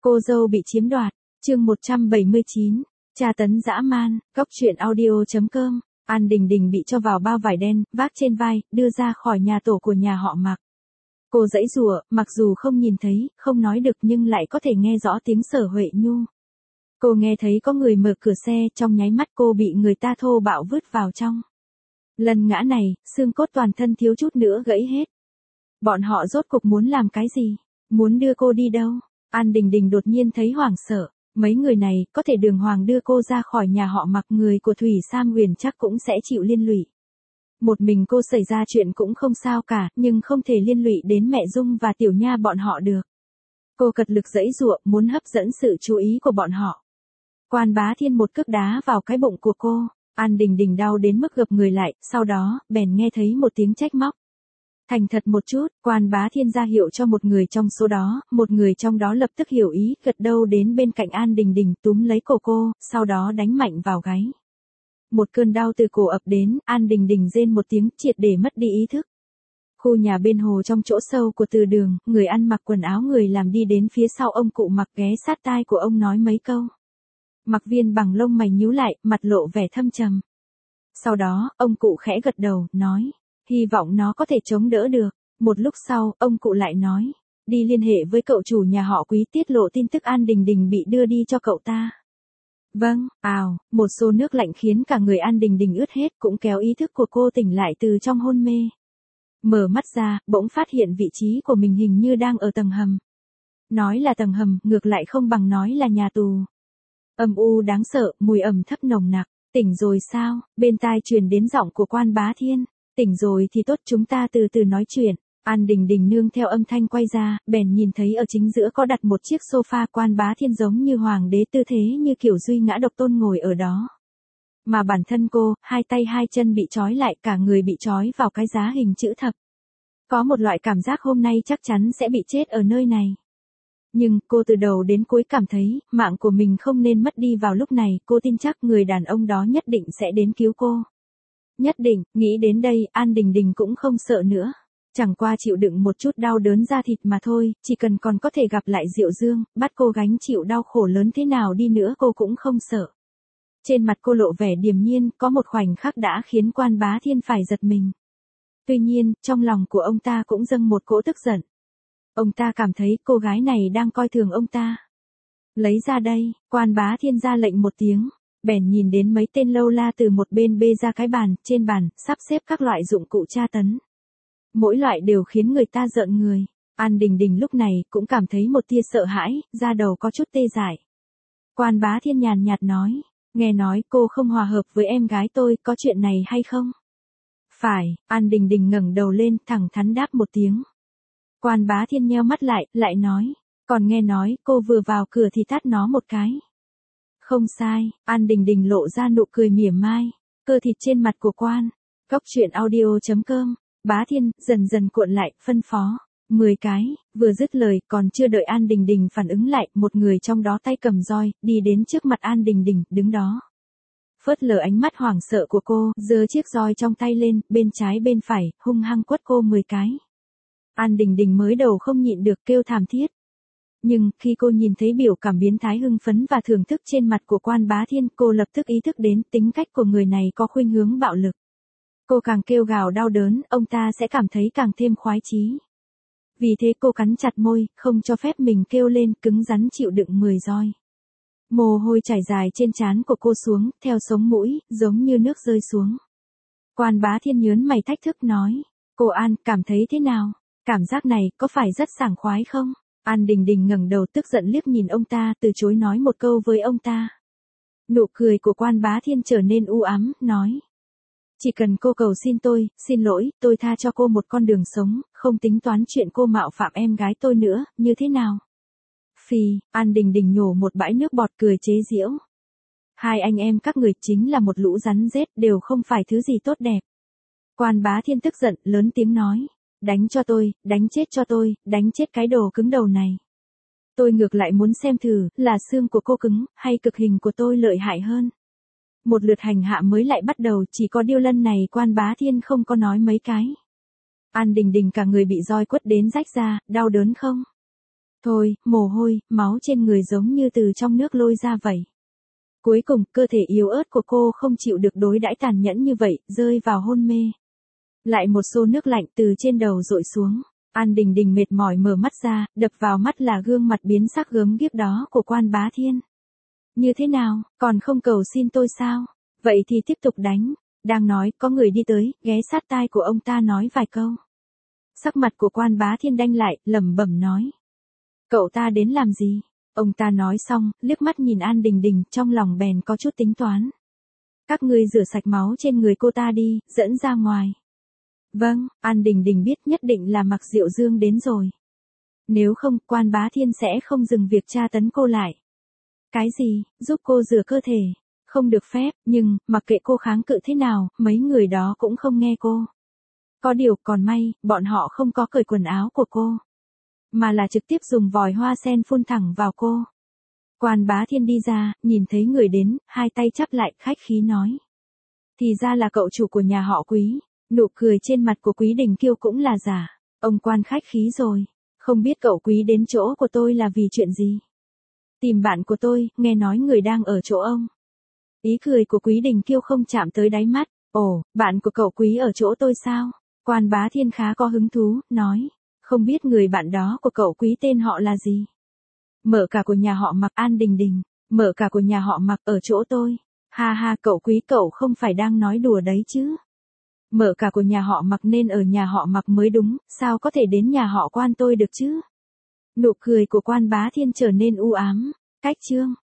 Cô dâu bị chiếm đoạt, chương 179, tra tấn dã man, góc truyện audio.com, An Đình Đình bị cho vào bao vải đen, vác trên vai, đưa ra khỏi nhà tổ của nhà họ Mạc. Cô giãy giụa, mặc dù không nhìn thấy, không nói được nhưng lại có thể nghe rõ tiếng Sở Huệ Nhu. Cô nghe thấy có người mở cửa xe, trong nháy mắt cô bị người ta thô bạo vứt vào trong. Lần ngã này, xương cốt toàn thân thiếu chút nữa gãy hết. Bọn họ rốt cục muốn làm cái gì? Muốn đưa cô đi đâu? An Đình Đình đột nhiên thấy hoảng sợ. Mấy người này, có thể đường hoàng đưa cô ra khỏi nhà họ Mặc, người của Thủy Sam Huyền chắc cũng sẽ chịu liên lụy. Một mình cô xảy ra chuyện cũng không sao cả, nhưng không thể liên lụy đến mẹ Dung và Tiểu Nha bọn họ được. Cô cật lực giãy giụa, muốn hấp dẫn sự chú ý của bọn họ. Quan Bá Thiên một cước đá vào cái bụng của cô. An Đình Đình đau đến mức gập người lại, sau đó, bèn nghe thấy một tiếng trách móc. Thành thật một chút, Quan Bá Thiên ra hiệu cho một người trong số đó, một người trong đó lập tức hiểu ý, gật đầu đến bên cạnh An Đình Đình túm lấy cổ cô, sau đó đánh mạnh vào gáy. Một cơn đau từ cổ ập đến, An Đình Đình rên một tiếng, triệt để mất đi ý thức. Khu nhà bên hồ trong chỗ sâu của từ đường, người ăn mặc quần áo người làm đi đến phía sau ông cụ Mặc, ghé sát tai của ông nói mấy câu. Mặc Viên bằng lông mày nhíu lại, mặt lộ vẻ thâm trầm. Sau đó, ông cụ khẽ gật đầu, nói, hy vọng nó có thể chống đỡ được. Một lúc sau, ông cụ lại nói, đi liên hệ với cậu chủ nhà họ Quý tiết lộ tin tức An Đình Đình bị đưa đi cho cậu ta. Vâng, một xô nước lạnh khiến cả người An Đình Đình ướt hết, cũng kéo ý thức của cô tỉnh lại từ trong hôn mê. Mở mắt ra, bỗng phát hiện vị trí của mình hình như đang ở tầng hầm. Nói là tầng hầm, ngược lại không bằng nói là nhà tù. Âm u đáng sợ, mùi ẩm thấp nồng nặc. Tỉnh rồi sao? Bên tai truyền đến giọng của Quan Bá Thiên. Tỉnh rồi thì tốt, chúng ta từ từ nói chuyện. An Đình Đình nương theo âm thanh quay ra, bèn nhìn thấy ở chính giữa có đặt một chiếc sofa. Quan Bá Thiên giống như hoàng đế, tư thế như kiểu duy ngã độc tôn ngồi ở đó. Mà bản thân cô, hai tay hai chân bị trói lại, cả người bị trói vào cái giá hình chữ thập. Có một loại cảm giác hôm nay chắc chắn sẽ bị chết ở nơi này. Nhưng, cô từ đầu đến cuối cảm thấy, mạng của mình không nên mất đi vào lúc này, cô tin chắc người đàn ông đó nhất định sẽ đến cứu cô. Nhất định, nghĩ đến đây, An Đình Đình cũng không sợ nữa. Chẳng qua chịu đựng một chút đau đớn da thịt mà thôi, chỉ cần còn có thể gặp lại Diệu Dương, bắt cô gánh chịu đau khổ lớn thế nào đi nữa cô cũng không sợ. Trên mặt cô lộ vẻ điềm nhiên, có một khoảnh khắc đã khiến Quan Bá Thiên phải giật mình. Tuy nhiên, trong lòng của ông ta cũng dâng một cỗ tức giận. Ông ta cảm thấy cô gái này đang coi thường ông ta. Lấy ra đây, Quan Bá Thiên ra lệnh một tiếng, bèn nhìn đến mấy tên lâu la từ một bên bê ra cái bàn, trên bàn, sắp xếp các loại dụng cụ tra tấn. Mỗi loại đều khiến người ta rợn người. An Đình Đình lúc này cũng cảm thấy một tia sợ hãi, da đầu có chút tê dại. Quan Bá Thiên nhàn nhạt nói, nghe nói cô không hòa hợp với em gái tôi, có chuyện này hay không? Phải, An Đình Đình ngẩng đầu lên, thẳng thắn đáp một tiếng. Quan Bá Thiên nheo mắt lại, lại nói, còn nghe nói cô vừa vào cửa thì tát nó một cái. Không sai, An Đình Đình lộ ra nụ cười mỉa mai, cơ thịt trên mặt của Quan. Góc truyện audio.com, Bá Thiên dần dần cuộn lại, phân phó, 10 cái, vừa dứt lời, còn chưa đợi An Đình Đình phản ứng lại, một người trong đó tay cầm roi, đi đến trước mặt An Đình Đình, đứng đó. Phớt lờ ánh mắt hoảng sợ của cô, giơ chiếc roi trong tay lên, bên trái bên phải, hung hăng quất cô 10 cái. An Đình Đình mới đầu không nhịn được kêu thảm thiết. Nhưng, khi cô nhìn thấy biểu cảm biến thái hưng phấn và thưởng thức trên mặt của Quan Bá Thiên, cô lập tức ý thức đến tính cách của người này có khuynh hướng bạo lực. Cô càng kêu gào đau đớn, ông ta sẽ cảm thấy càng thêm khoái chí. Vì thế cô cắn chặt môi, không cho phép mình kêu lên, cứng rắn chịu đựng 10 roi. Mồ hôi chảy dài trên trán của cô xuống, theo sống mũi, giống như nước rơi xuống. Quan Bá Thiên nhớn mày thách thức nói, cô An, cảm thấy thế nào? Cảm giác này có phải rất sảng khoái không? An Đình Đình ngẩng đầu tức giận liếc nhìn ông ta, từ chối nói một câu với ông ta. Nụ cười của Quan Bá Thiên trở nên u ám, nói. Chỉ cần cô cầu xin tôi, xin lỗi, tôi tha cho cô một con đường sống, không tính toán chuyện cô mạo phạm em gái tôi nữa, như thế nào? Phì, An Đình Đình nhổ một bãi nước bọt cười chế giễu. Hai anh em các người chính là một lũ rắn rết, đều không phải thứ gì tốt đẹp. Quan Bá Thiên tức giận, lớn tiếng nói. Đánh cho tôi, đánh chết cho tôi, đánh chết cái đồ cứng đầu này. Tôi ngược lại muốn xem thử, là xương của cô cứng, hay cực hình của tôi lợi hại hơn. Một lượt hành hạ mới lại bắt đầu, chỉ có điêu lân này Quan Bá Thiên không có nói mấy cái. An Đình Đình cả người bị roi quất đến rách ra, đau đớn không? Thôi, mồ hôi, máu trên người giống như từ trong nước lôi ra vậy. Cuối cùng, cơ thể yếu ớt của cô không chịu được đối đãi tàn nhẫn như vậy, rơi vào hôn mê. Lại một xô nước lạnh từ trên đầu dội xuống. An Đình Đình mệt mỏi mở mắt ra, đập vào mắt là gương mặt biến sắc gớm ghiếc đó của Quan Bá Thiên. Như thế nào, còn không cầu xin tôi sao? Vậy thì tiếp tục đánh. Đang nói, có người đi tới, ghé sát tai của ông ta nói vài câu. Sắc mặt của Quan Bá Thiên đanh lại, lẩm bẩm nói. Cậu ta đến làm gì? Ông ta nói xong, liếc mắt nhìn An Đình Đình, trong lòng bèn có chút tính toán. Các ngươi rửa sạch máu trên người cô ta đi, dẫn ra ngoài. Vâng, An Đình Đình biết nhất định là Mạc Diệu Dương đến rồi. Nếu không, Quan Bá Thiên sẽ không dừng việc tra tấn cô lại. Cái gì, giúp cô rửa cơ thể? Không được phép, nhưng, mặc kệ cô kháng cự thế nào, mấy người đó cũng không nghe cô. Có điều, còn may, bọn họ không có cởi quần áo của cô. Mà là trực tiếp dùng vòi hoa sen phun thẳng vào cô. Quan Bá Thiên đi ra, nhìn thấy người đến, hai tay chắp lại, khách khí nói. Thì ra là cậu chủ của nhà họ Quý. Nụ cười trên mặt của Quý Đình Kiêu cũng là giả. Ông Quan khách khí rồi. Không biết cậu Quý đến chỗ của tôi là vì chuyện gì? Tìm bạn của tôi, nghe nói người đang ở chỗ ông. Ý cười của Quý Đình Kiêu không chạm tới đáy mắt. Ồ, bạn của cậu Quý ở chỗ tôi sao? Quan Bá Thiên khá có hứng thú, nói. Không biết người bạn đó của cậu Quý tên họ là gì? Mở cả của nhà họ Mạc. An Đình Đình. Mở cả của nhà họ Mạc ở chỗ tôi. Ha ha, cậu Quý, cậu không phải đang nói đùa đấy chứ? Mở cả của nhà họ Mạc nên ở nhà họ Mạc mới đúng, sao có thể đến nhà họ Quan tôi được chứ? Nụ cười của Quan Bá Thiên trở nên u ám. Cách chương